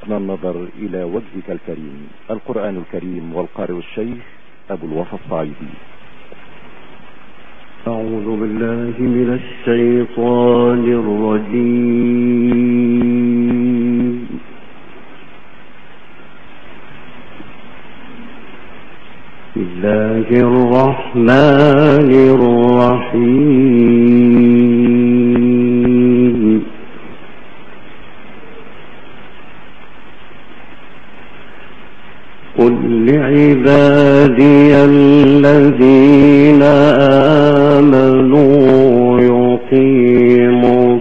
حسن النظر إلى وجهك الكريم. القرآن الكريم والقارئ الشيخ أبو الوفا الصعيدي. أعوذ بالله من الشيطان الرجيم. بسم الله الرحمن الرحيم. قل لعبادي الذين آمنوا يقيموا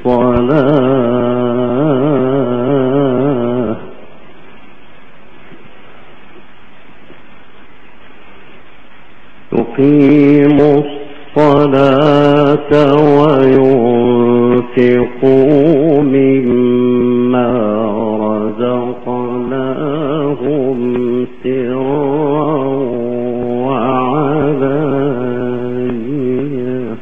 الصلاة وينفقوا مما رزقناهم سرا وعلانية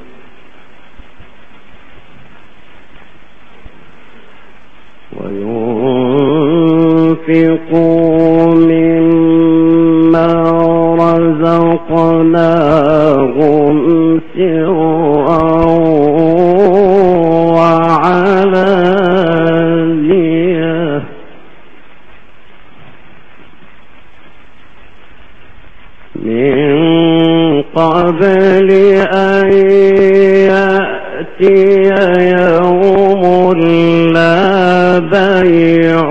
من قبل أن يأتي يوم لا بيع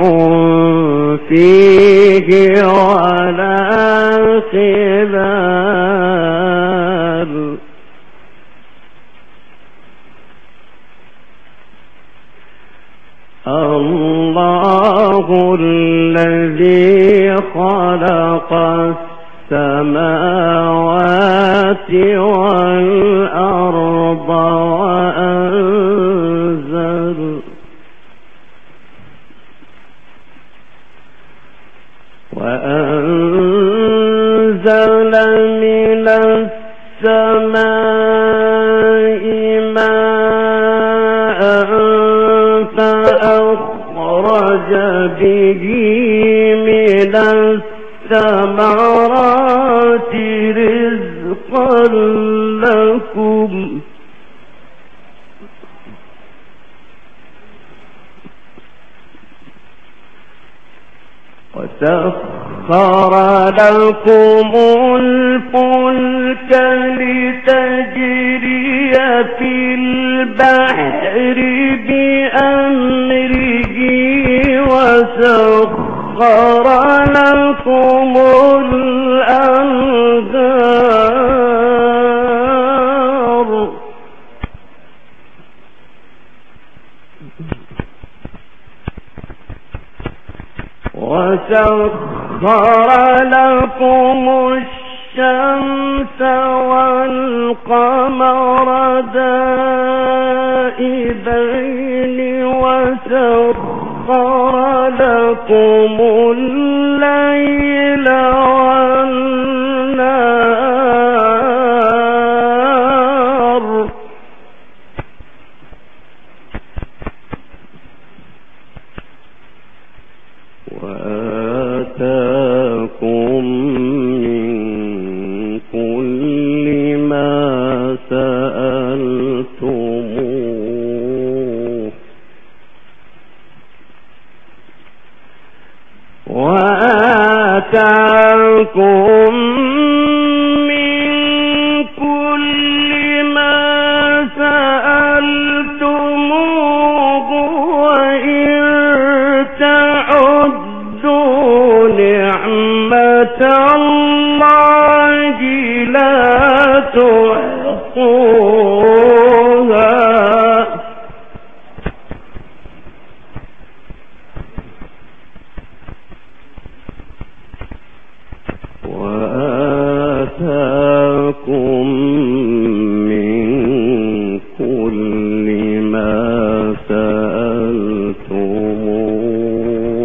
فيه ولا خلال. الله الذي خلق السماوات والأرض وأنزل من السماء ماء فأخرج به من الثمرات رزقا لكم وسخر لكم الفلك لتجري في البحر بأمره وسخر لكم الأنهار وسخر لكم الشمس والقمر دائبين وسخر لكم الليل والنهار وآتاكم من كل ما سألتموه وآتاكم من كل ما سألتموه وإن تعدوا نعمة الله لا تحصوها وآتاكم من كل ما سألتموه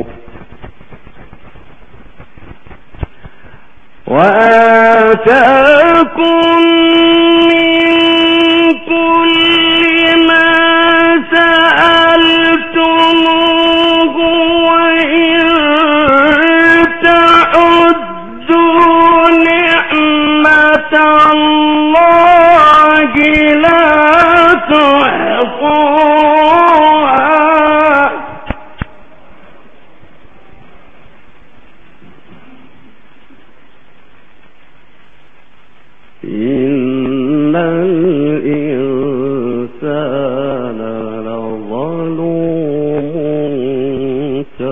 وآتاكم من كل ما سألتموه وإن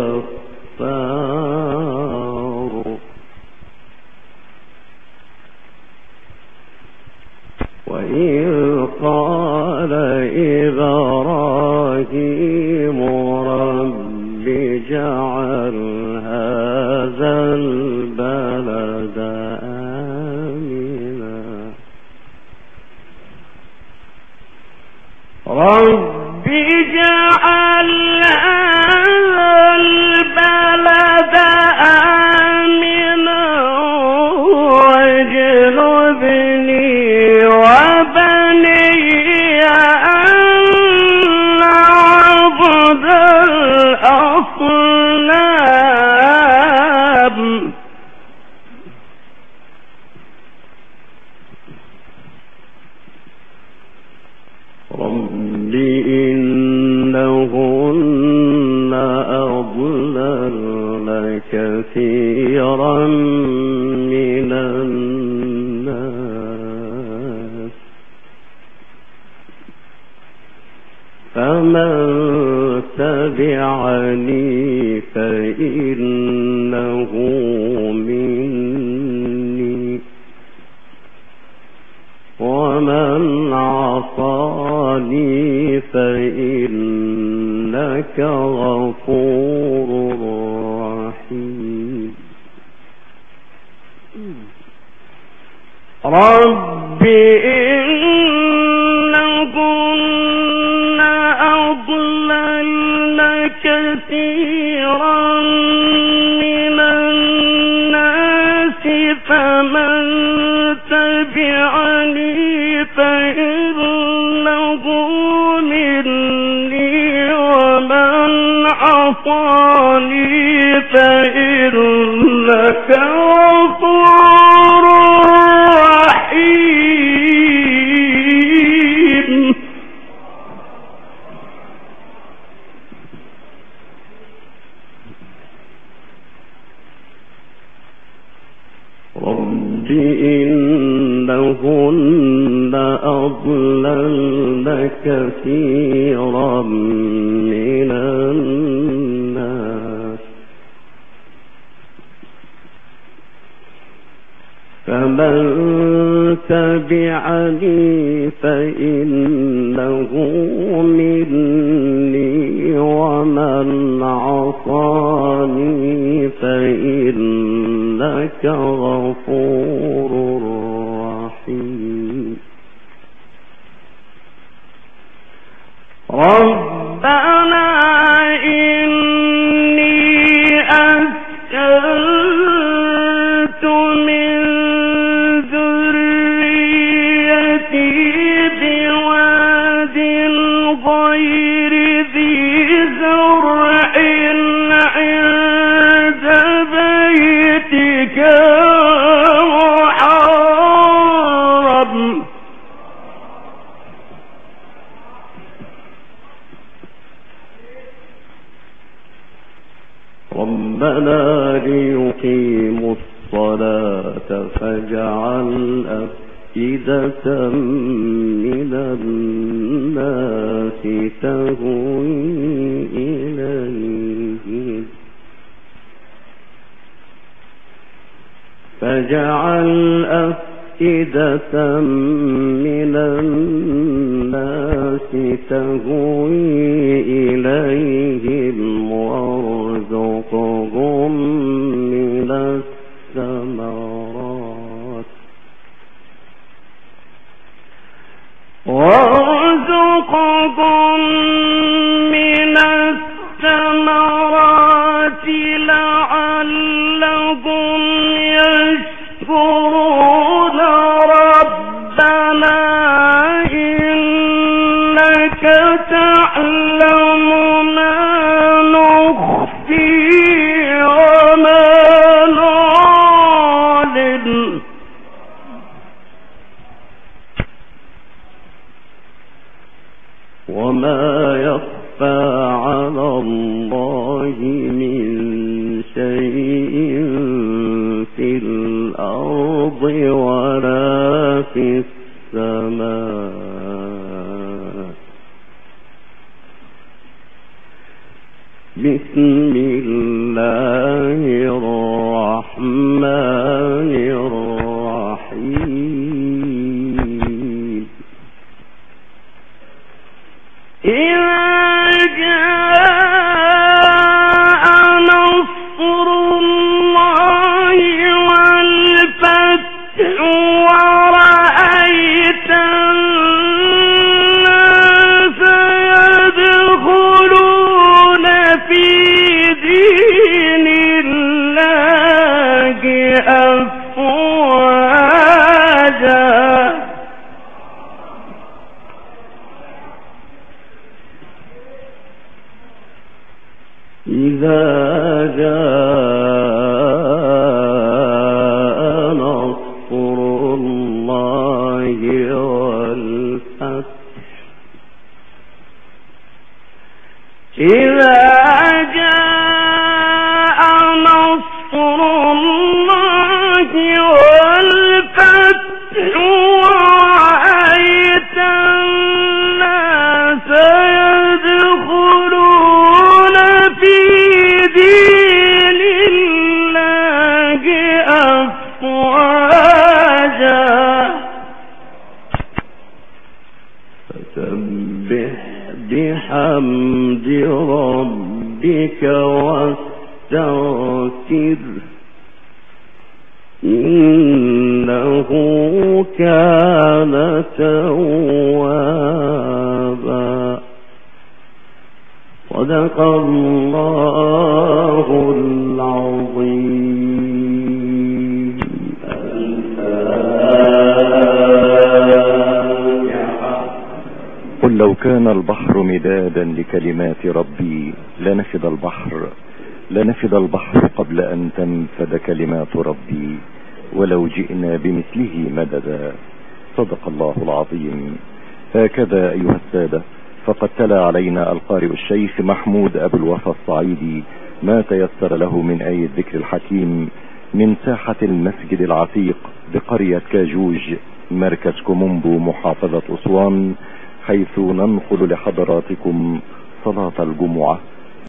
الغفار. وإذ قال إبراهيم رب اجعل هذا البلد آمنا رب اجعل هذا البلد آمنا واجنبني وبني أن نعبد الأصنام. رب إنهن أضللن كثيرا من الناس فمن تبعني فإنه مني ومن عصاني فإنك غفور رحيم. رب إنهن أضللن كثيرا من الناس فمن تبعني فإنه مني ومن عصاني فإنك غفور رحيم. رب إنهن أضللن كثيرا من الناس فمن تبعني فإنه مني ومن عصاني فإنك غفور رحيم. ربنا إني أسكنت من ذريتي بواد غير ذي زرع عند بيتك محرم ربنا ليقيموا الصلاة فاجعل أفئدة من الناس تهوي إليهم فاجعل أفئدة من الناس تهوي إليهم وارزقهم من الثمرات لعلهم يشكرون ربنا إنك تعلم ما نخفي وما نعلن وما يخفى على الله من شيء في الأرض ولا في السماء. بسم الله جاء نصر الله والفتح إذا جاء نصر الله والفتح ورأيت الناس يدخلون في دين الله أفواجا فسبح بحمد ربك واستغفر إنه كان توابا. صدق الله العظيم. قل لو كان البحر مدادا لكلمات ربي لنفد البحر قبل أن تنفد كلمات ربي ولو جئنا بمثله مددا. صدق الله العظيم. هكذا أيها السادة فقد تلا علينا القارئ الشيخ محمود أبو الوفا الصعيدي ما تيسر له من آية الذكر الحكيم من ساحة المسجد العتيق بقرية كاجوج مركز كومومبو محافظة أسوان، حيث ننقل لحضراتكم صلاة الجمعة